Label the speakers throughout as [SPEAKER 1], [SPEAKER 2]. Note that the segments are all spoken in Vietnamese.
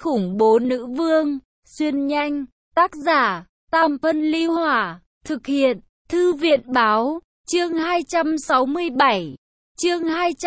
[SPEAKER 1] khủng bố nữ vương, xuyên nhanh, tác giả, Tam Phân Ly Hỏa, thực hiện, Thư viện Báo, chương 267, chương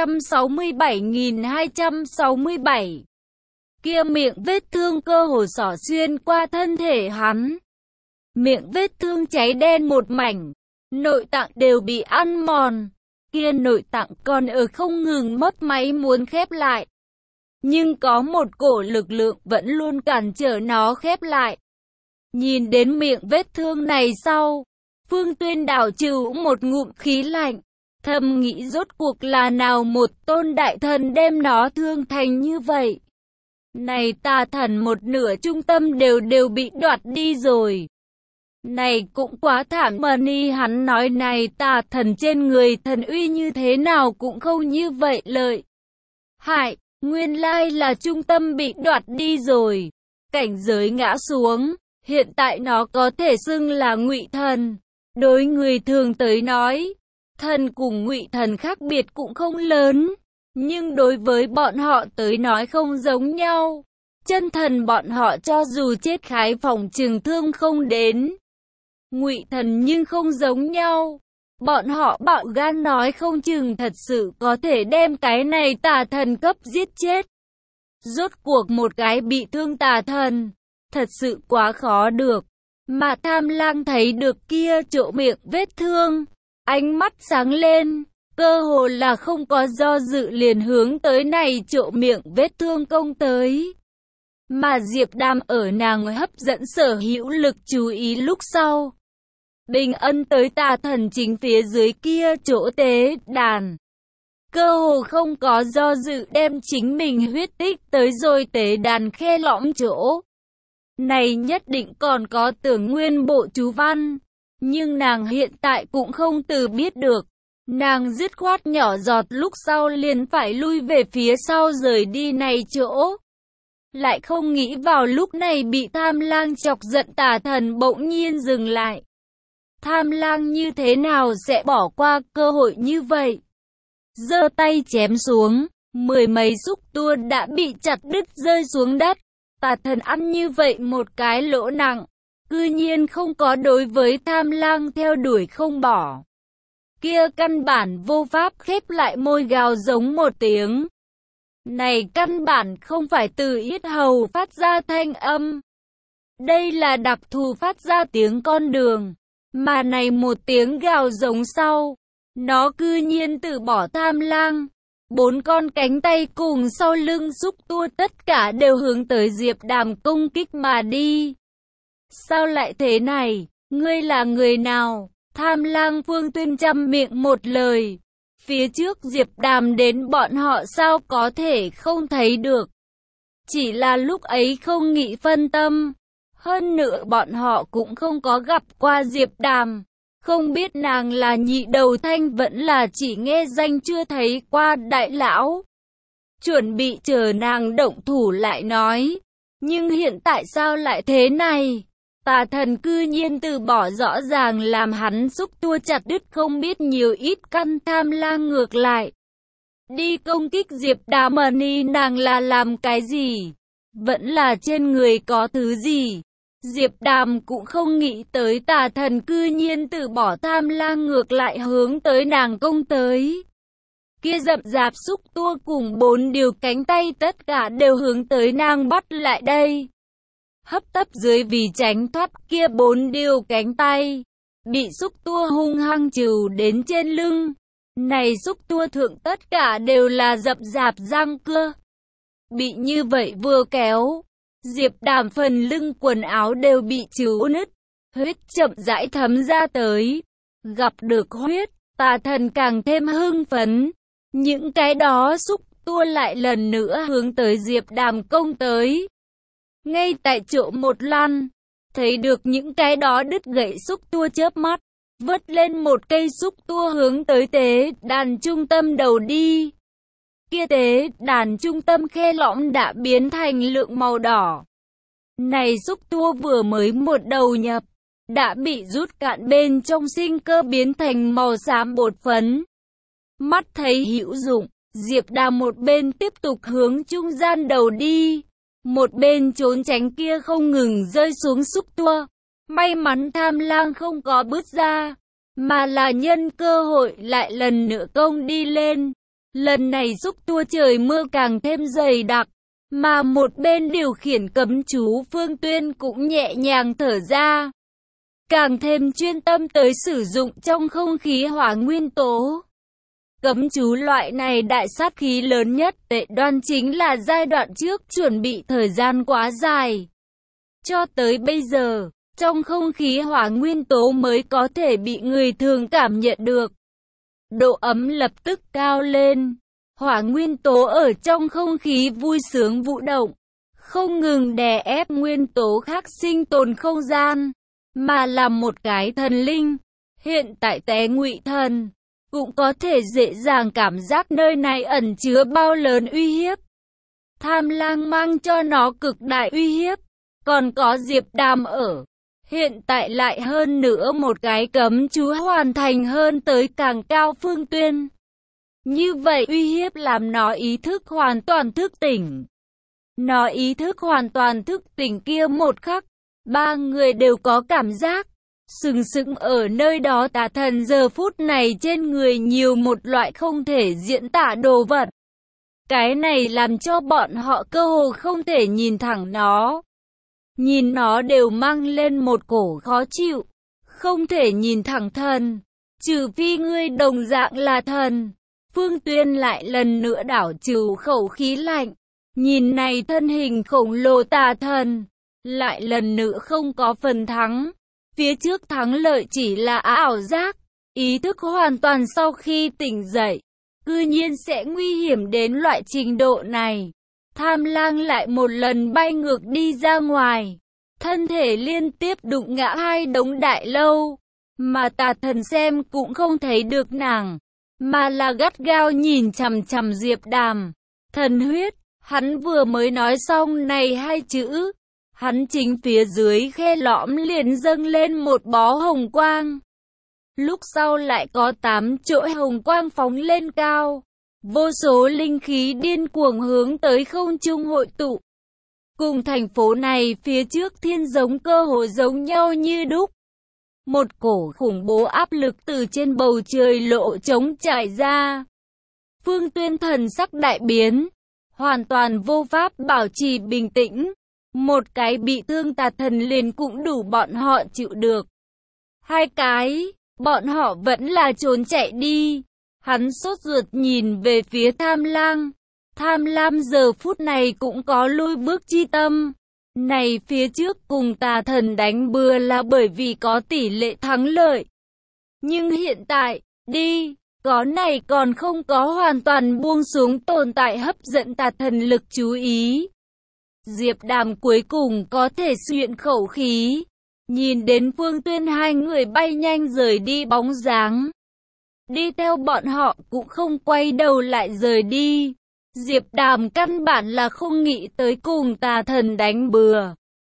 [SPEAKER 1] 267.267. Kia miệng vết thương cơ hồ xỏ xuyên qua thân thể hắn. Miệng vết thương cháy đen một mảnh, nội tạng đều bị ăn mòn. Kia nội tạng còn ở không ngừng mấp máy muốn khép lại. Nhưng có một cổ lực lượng vẫn luôn cản trở nó khép lại. Nhìn đến miệng vết thương này sau, Phương Tuyên đảo trừ một ngụm khí lạnh, thầm nghĩ rốt cuộc là nào một tôn đại thần đem nó thương thành như vậy. Này tà thần một nửa trung tâm đều bị đoạt đi rồi. Này cũng quá thảm mà ni hắn nói này tà thần trên người thần uy như thế nào cũng không như vậy lợi. Hại, nguyên lai là trung tâm bị đoạt đi rồi. Cảnh giới ngã xuống, hiện tại nó có thể xưng là ngụy thần. Đối người thường tới nói, thần cùng ngụy thần khác biệt cũng không lớn. Nhưng đối với bọn họ tới nói không giống nhau. Chân thần bọn họ cho dù chết khái phòng trường thương không đến. Ngụy thần nhưng không giống nhau. Bọn họ bạo gan nói không chừng thật sự có thể đem cái này tà thần cấp giết chết. Rốt cuộc một cái bị thương tà thần, thật sự quá khó được. Mà Tham Lang thấy được kia chỗ miệng vết thương, ánh mắt sáng lên, cơ hồ là không có do dự liền hướng tới này chỗ miệng vết thương công tới. Mà Diệp Đàm ở nàng hấp dẫn sở hữu lực chú ý lúc sau. Bình ân tới tà thần chính phía dưới kia chỗ tế đàn. Cơ hồ không có do dự đem chính mình huyết tích tới rồi tế đàn khe lõm chỗ. Này nhất định còn có tưởng nguyên bộ chú văn. Nhưng nàng hiện tại cũng không từ biết được. Nàng dứt khoát nhỏ giọt lúc sau liền phải lui về phía sau rời đi này chỗ. Lại không nghĩ vào lúc này bị Tham Lang chọc giận tà thần bỗng nhiên dừng lại. Tham Lang như thế nào sẽ bỏ qua cơ hội như vậy? Giơ tay chém xuống, mười mấy xúc tua đã bị chặt đứt rơi xuống đất. Tà thần ăn như vậy một cái lỗ nặng, cư nhiên không có đối với Tham Lang theo đuổi không bỏ. Kia căn bản vô pháp khép lại môi gào giống một tiếng. Này căn bản không phải từ yết hầu phát ra thanh âm. Đây là đặc thù phát ra tiếng con đường. Mà này một tiếng gào giống sau, nó cư nhiên từ bỏ Tham Lang. 4 con cánh tay cùng sau lưng xúc tua tất cả đều hướng tới Diệp Đàm công kích mà đi. Sao lại thế này? Ngươi là người nào? Tham Lang Phương Tuyên chăm miệng một lời. Phía trước Diệp Đàm đến bọn họ sao có thể không thấy được. Chỉ là lúc ấy không nghĩ phân tâm. Hơn nữa bọn họ cũng không có gặp qua Diệp Đàm. Không biết nàng là nhị đầu thanh vẫn là chỉ nghe danh chưa thấy qua đại lão. Chuẩn bị chờ nàng động thủ lại nói. Nhưng hiện tại sao lại thế này? Tà thần cư nhiên từ bỏ rõ ràng làm hắn xúc tua chặt đứt không biết nhiều ít căn. Tham Lang ngược lại. Đi công kích Diệp Đàm ni nàng là làm cái gì? Vẫn là trên người có thứ gì? Diệp Đàm cũng không nghĩ tới tà thần cư nhiên từ bỏ Tham Lang ngược lại hướng tới nàng công tới. Kia rậm rạp xúc tua cùng 4 điều cánh tay tất cả đều hướng tới nàng bắt lại đây. Hấp tấp dưới vì tránh thoát kia 4 điều cánh tay, bị xúc tua hung hăng trừ đến trên lưng. Này xúc tua thượng tất cả đều là rậm rạp răng cưa. Bị như vậy vừa kéo, Diệp Đàm phần lưng quần áo đều bị trừ nứt, huyết chậm rãi thấm ra tới. Gặp được huyết, tà thần càng thêm hưng phấn. Những cái đó xúc tua lại lần nữa hướng tới Diệp Đàm công tới. Ngay tại chỗ một lăn, thấy được những cái đó đứt gãy xúc tua chớp mắt, vớt lên một cây xúc tua hướng tới tế đàn trung tâm đầu đi. Kia tế đàn trung tâm khe lõm đã biến thành lượng màu đỏ. Này xúc tua vừa mới một đầu nhập, đã bị rút cạn bên trong sinh cơ biến thành màu xám bột phấn. Mắt thấy hữu dụng, Diệp Đàm một bên tiếp tục hướng trung gian đầu đi. Một bên trốn tránh kia không ngừng rơi xuống xúc tua. May mắn Tham Lang không có bứt ra, mà là nhân cơ hội lại lần nữa công đi lên. Lần này xúc tua trời mưa càng thêm dày đặc, mà một bên điều khiển cấm chú Phương Tuyên cũng nhẹ nhàng thở ra. Càng thêm chuyên tâm tới sử dụng trong không khí hỏa nguyên tố. Cấm chú loại này đại sát khí lớn nhất tệ đoan chính là giai đoạn trước chuẩn bị thời gian quá dài. Cho tới bây giờ, trong không khí hỏa nguyên tố mới có thể bị người thường cảm nhận được. Độ ấm lập tức cao lên. Hỏa nguyên tố ở trong không khí vui sướng vũ động, không ngừng đè ép nguyên tố khác sinh tồn không gian, mà là một cái thần linh. Hiện tại Tế Ngụy Thần cũng có thể dễ dàng cảm giác nơi này ẩn chứa bao lớn uy hiếp. Tham Lang mang cho nó cực đại uy hiếp, còn có Diệp Đàm ở. Hiện tại lại hơn nữa một cái cấm chú hoàn thành hơn tới càng cao Phương Tuyên. Như vậy uy hiếp làm nó ý thức hoàn toàn thức tỉnh. Nó ý thức hoàn toàn thức tỉnh kia một khắc, ba người đều có cảm giác sừng sững ở nơi đó. Tà thần giờ phút này trên người nhiều một loại không thể diễn tả đồ vật. Cái này làm cho bọn họ cơ hồ không thể nhìn thẳng nó. Nhìn nó đều mang lên một cổ khó chịu. Không thể nhìn thẳng thần, trừ phi ngươi đồng dạng là thần. Phương Tuyên lại lần nữa đảo trừ khẩu khí lạnh. Nhìn này thân hình khổng lồ tà thần, lại lần nữa không có phần thắng. Phía trước thắng lợi chỉ là ảo giác. Ý thức hoàn toàn sau khi tỉnh dậy, cư nhiên sẽ nguy hiểm đến loại trình độ này. Tham Lang lại một lần bay ngược đi ra ngoài. Thân thể liên tiếp đụng ngã hai đống đại lâu. Mà tà thần xem cũng không thấy được nàng, mà là gắt gao nhìn chằm chằm Diệp Đàm. Thần huyết, hắn vừa mới nói xong này hai chữ, hắn chính phía dưới khe lõm liền dâng lên một bó hồng quang. Lúc sau lại có 8 chỗi hồng quang phóng lên cao. Vô số linh khí điên cuồng hướng tới không trung hội tụ. Cùng thành phố này phía trước thiên giống cơ hồ giống nhau như đúc. Một cổ khủng bố áp lực từ trên bầu trời lộ trống trải ra. Phương Tuyên thần sắc đại biến, hoàn toàn vô pháp bảo trì bình tĩnh. Một cái bị thương tà thần liền cũng đủ bọn họ chịu được. Hai cái, bọn họ vẫn là trốn chạy đi. Hắn sốt ruột nhìn về phía Tham Lang. Tham Lam giờ phút này cũng có lui bước chi tâm. Này phía trước cùng tà thần đánh bừa là bởi vì có tỷ lệ thắng lợi. Nhưng hiện tại, có này còn không có hoàn toàn buông xuống tồn tại hấp dẫn tà thần lực chú ý. Diệp Đàm cuối cùng có thể xuyện khẩu khí. Nhìn đến Phương Tuyên hai người bay nhanh rời đi bóng dáng. Đi theo bọn họ cũng không quay đầu lại rời đi. Diệp Đàm căn bản là không nghĩ tới cùng tà thần đánh bừa.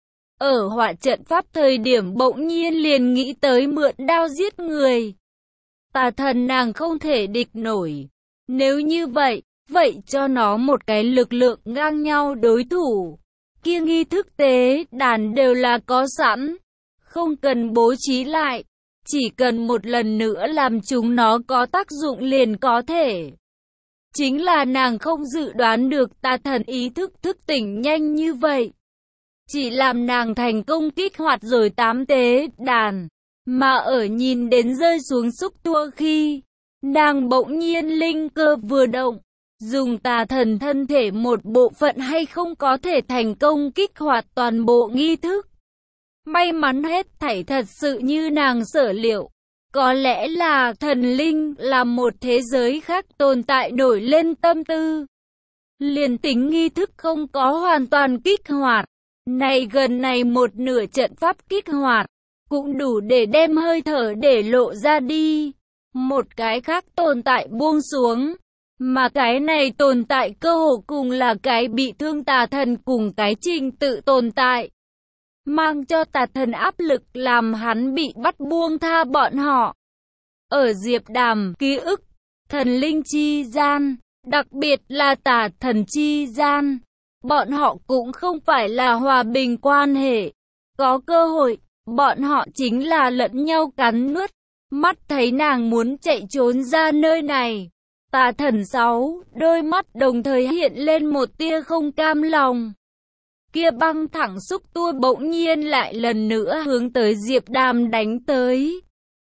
[SPEAKER 1] Ở họa trận pháp thời điểm bỗng nhiên liền nghĩ tới mượn đao giết người. Tà thần nàng không thể địch nổi. Nếu như vậy, cho nó một cái lực lượng ngang nhau đối thủ. Kia nghi thức tế đàn đều là có sẵn. Không cần bố trí lại. Chỉ cần một lần nữa làm chúng nó có tác dụng liền có thể. Chính là nàng không dự đoán được tà thần ý thức thức tỉnh nhanh như vậy. Chỉ làm nàng thành công kích hoạt rồi 8 tế đàn. Mà ở nhìn đến rơi xuống xúc tua khi, nàng bỗng nhiên linh cơ vừa động. Dùng tà thần thân thể một bộ phận hay không có thể thành công kích hoạt toàn bộ nghi thức. May mắn hết thảy thật sự như nàng sở liệu. Có lẽ là thần linh là một thế giới khác tồn tại nổi lên tâm tư. Liền tính nghi thức không có hoàn toàn kích hoạt. Này gần này một nửa trận pháp kích hoạt. Cũng đủ để đem hơi thở để lộ ra đi. Một cái khác tồn tại buông xuống. Mà cái này tồn tại cơ hồ cùng là cái bị thương tà thần cùng cái trình tự tồn tại. Mang cho tà thần áp lực làm hắn bị bắt buông tha bọn họ. Ở Diệp Đàm ký ức, thần linh chi gian, đặc biệt là tà thần chi gian, bọn họ cũng không phải là hòa bình quan hệ. Có cơ hội, bọn họ chính là lẫn nhau cắn nuốt. Mắt thấy nàng muốn chạy trốn ra nơi này. Tà thần 6, đôi mắt đồng thời hiện lên một tia không cam lòng. Kia băng thẳng xúc tua bỗng nhiên lại lần nữa hướng tới Diệp Đàm đánh tới.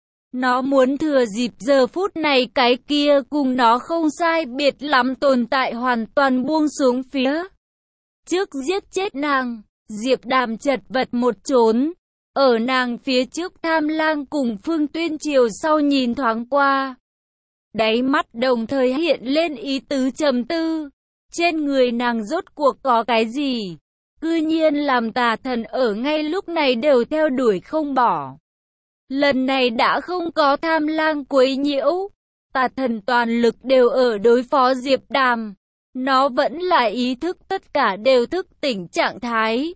[SPEAKER 1] Nó muốn thừa dịp giờ phút này cái kia cùng nó không sai biệt lắm tồn tại hoàn toàn buông xuống phía trước giết chết nàng. Diệp Đàm chật vật một trốn. Ở nàng phía trước Tham Lang cùng Phương Tuyên chiều sau nhìn thoáng qua. Đáy mắt đồng thời hiện lên ý tứ trầm tư. Trên người nàng rốt cuộc có cái gì? Cư nhiên làm tà thần ở ngay lúc này đều theo đuổi không bỏ. Lần này đã không có Tham Lang quấy nhiễu. Tà thần toàn lực đều ở đối phó Diệp Đàm. Nó vẫn là ý thức tất cả đều thức tỉnh trạng thái.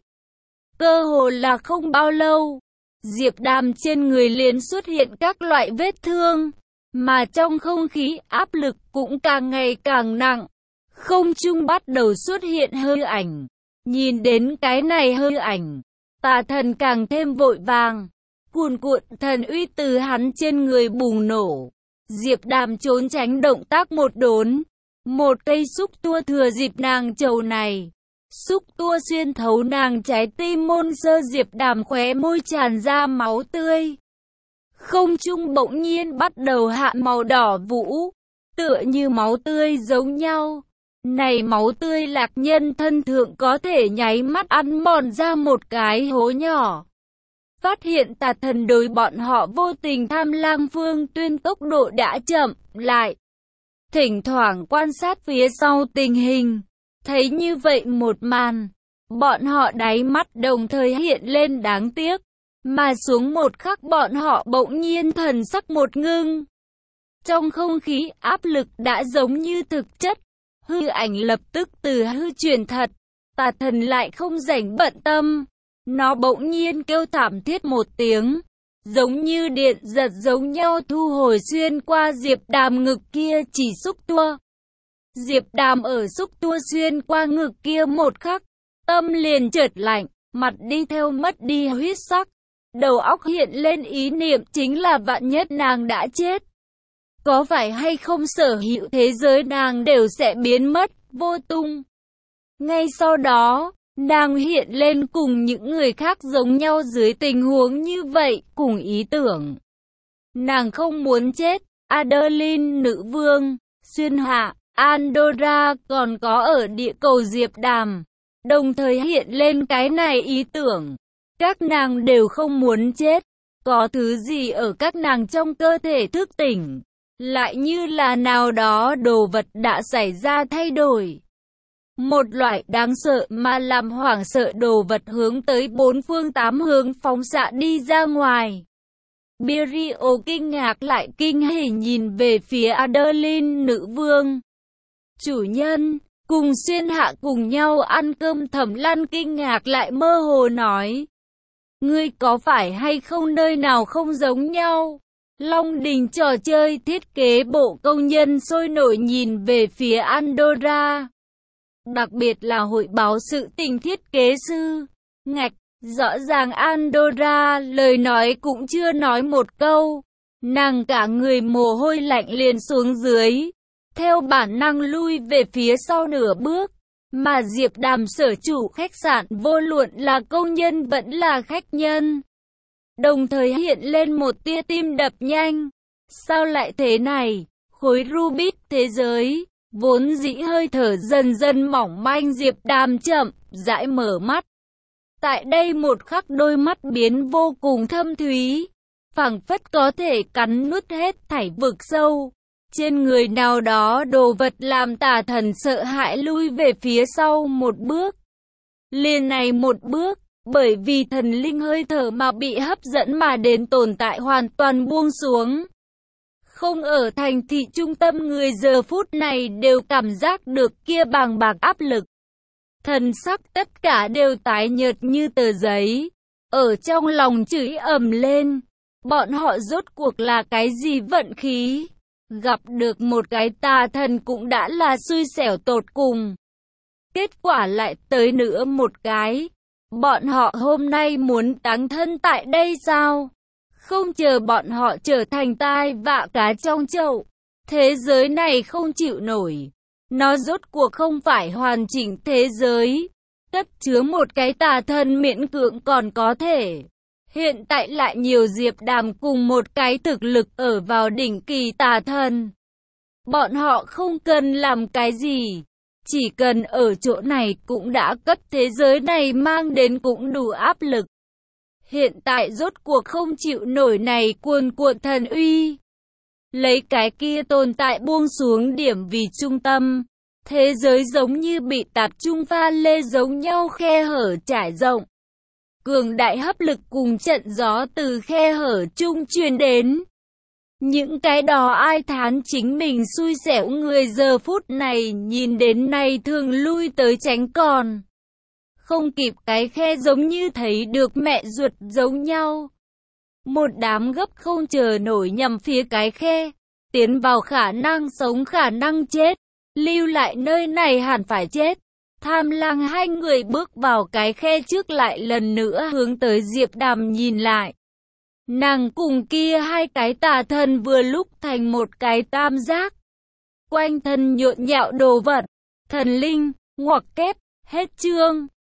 [SPEAKER 1] Cơ hồ là không bao lâu, Diệp Đàm trên người liền xuất hiện các loại vết thương, mà trong không khí áp lực cũng càng ngày càng nặng. Không trung bắt đầu xuất hiện hư ảnh. Nhìn đến cái này hư ảnh, tà thần càng thêm vội vàng. Cuồn cuộn thần uy từ hắn trên người bùng nổ. Diệp Đàm trốn tránh động tác một đốn. Một cây xúc tua thừa dịp nàng trầu này. Xúc tua xuyên thấu nàng trái tim môn sơ. Diệp Đàm khóe môi tràn ra máu tươi. Không trung bỗng nhiên bắt đầu hạ màu đỏ vũ, tựa như máu tươi giống nhau. Này máu tươi lạc nhân thân thượng có thể nháy mắt ăn mòn ra một cái hố nhỏ. Phát hiện tà thần đối bọn họ vô tình. Tham Lang Phương Tuyên tốc độ đã chậm lại. Thỉnh thoảng quan sát phía sau tình hình. Thấy như vậy một màn, bọn họ đáy mắt đồng thời hiện lên đáng tiếc. Mà xuống một khắc bọn họ bỗng nhiên thần sắc một ngưng. Trong không khí áp lực đã giống như thực chất. Hư ảnh lập tức từ hư chuyển thật. Tà thần lại không rảnh bận tâm. Nó bỗng nhiên kêu thảm thiết một tiếng. Giống như điện giật giống nhau thu hồi xuyên qua Diệp Đàm ngực kia chỉ xúc tua. Diệp Đàm ở xúc tua xuyên qua ngực kia một khắc. Tâm liền chợt lạnh, mặt đi theo mất đi huyết sắc. Đầu óc hiện lên ý niệm chính là vạn nhất nàng đã chết. Có phải hay không sở hữu thế giới nàng đều sẽ biến mất, vô tung. Ngay sau đó, nàng hiện lên cùng những người khác giống nhau dưới tình huống như vậy, cùng ý tưởng. Nàng không muốn chết, Adeline nữ vương, xuyên hạ, Andorra còn có ở địa cầu Diệp Đàm. Đồng thời hiện lên cái này ý tưởng. Các nàng đều không muốn chết. Có thứ gì ở các nàng trong cơ thể thức tỉnh. Lại như là nào đó đồ vật đã xảy ra thay đổi. Một loại đáng sợ mà làm hoảng sợ đồ vật hướng tới bốn phương tám hướng phóng xạ đi ra ngoài. Birio kinh ngạc lại kinh hỉ nhìn về phía Adeline nữ vương. Chủ nhân, cùng xuyên hạ cùng nhau ăn cơm. Thẩm Lan kinh ngạc lại mơ hồ nói. Ngươi có phải hay không nơi nào không giống nhau? Long đình trò chơi thiết kế bộ công nhân sôi nổi nhìn về phía Andorra. Đặc biệt là hội báo sự tình thiết kế sư. Ngạch, rõ ràng Andorra lời nói cũng chưa nói một câu. Nàng cả người mồ hôi lạnh liền xuống dưới. Theo bản năng lui về phía sau nửa bước. Mà Diệp Đàm sở chủ khách sạn vô luận là công nhân vẫn là khách nhân. Đồng thời hiện lên một tia tim đập nhanh. Sao lại thế này? Khối Rubik thế giới, vốn dĩ hơi thở dần dần mỏng manh. Diệp Đàm chậm, rãi mở mắt. Tại đây một khắc đôi mắt biến vô cùng thâm thúy. Phảng phất có thể cắn nuốt hết thảy vực sâu. Trên người nào đó đồ vật làm tà thần sợ hãi lui về phía sau một bước. Liền này một bước, bởi vì thần linh hơi thở mà bị hấp dẫn mà đến tồn tại hoàn toàn buông xuống. Không ở thành thị trung tâm người giờ phút này đều cảm giác được kia bàng bạc áp lực. Thần sắc tất cả đều tái nhợt như tờ giấy. Ở trong lòng chửi ầm lên. Bọn họ rốt cuộc là cái gì vận khí? Gặp được một cái tà thần cũng đã là xui xẻo tột cùng. Kết quả lại tới nữa một cái. Bọn họ hôm nay muốn táng thân tại đây sao? Không chờ bọn họ trở thành tai vạ cá trong chậu. Thế giới này không chịu nổi. Nó rốt cuộc không phải hoàn chỉnh thế giới. Cất chứa một cái tà thần miễn cưỡng còn có thể. Hiện tại lại nhiều Diệp Đàm cùng một cái thực lực ở vào đỉnh kỳ tà thần. Bọn họ không cần làm cái gì. Chỉ cần ở chỗ này cũng đã cấp thế giới này mang đến cũng đủ áp lực. Hiện tại rốt cuộc không chịu nổi này cuồn cuộn thần uy. Lấy cái kia tồn tại buông xuống điểm vì trung tâm. Thế giới giống như bị tạp trung pha lê giống nhau khe hở trải rộng. Cường đại hấp lực cùng trận gió từ khe hở trung truyền đến. Những cái đó ai thán chính mình xui xẻo người giờ phút này nhìn đến này thường lui tới tránh còn. Không kịp cái khe giống như thấy được mẹ ruột giống nhau. Một đám gấp không chờ nổi nhằm phía cái khe. Tiến vào khả năng sống khả năng chết. Lưu lại nơi này hẳn phải chết. Tham Lang hai người bước vào cái khe trước lại lần nữa hướng tới Diệp Đàm nhìn lại. Nàng cùng kia hai cái tà thần vừa lúc thành một cái tam giác. Quanh thân nhộn nhạo đồ vật, thần linh, ngoặc kép, hết chương.